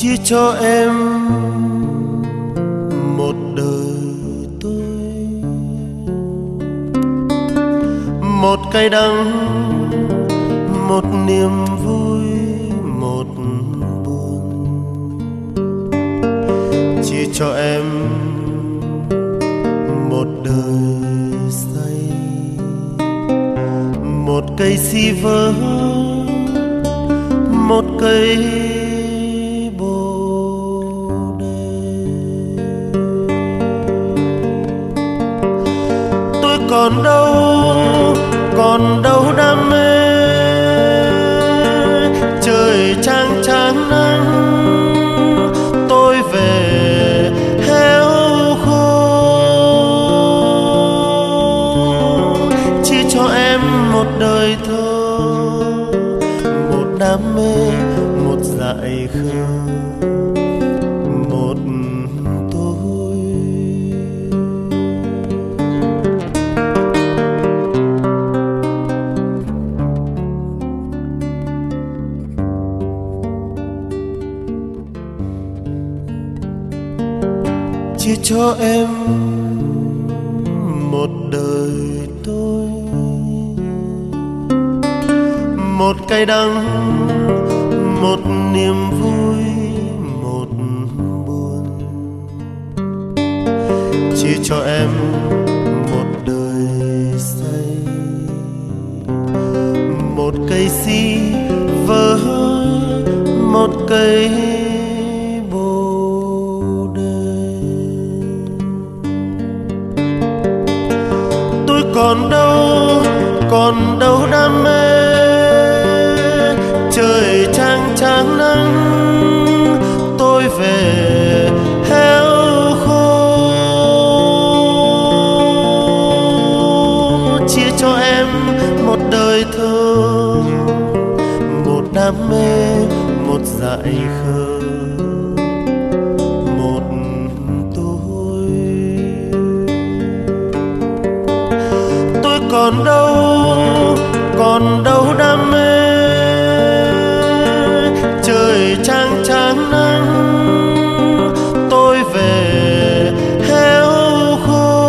chia cho em một đời tôi, một cay đắng, một niềm vui, một buồn. Chia cho em một đời say, một cây si vỡ, một cây bồ đề. Tôi còn đâu đam mê, trời chang chang nắng tôi về héo khô. Chia cho em một đời thơ, một đam mê, một dại khờ, một tôi. Chia cho em một đời tôi, một cay đắng, một niềm vui, một buồn. Chia cho em một đời say, một cây si vỡ, một cây bồ đề. Tôi còn đâu đam mê, trời chang chang nắng tôi về héo khô. Chia cho em một đời thơ, một đam mê, một dại khờ, một tôi. Tôi còn đâu đam mê, trời chang chang nắng tôi về héo khô.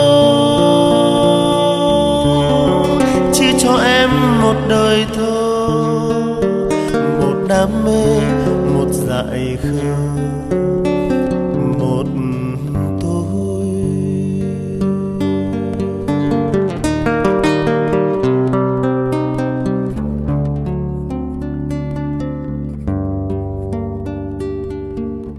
Chia cho em một đời thơ, một đam mê, một dại khờ,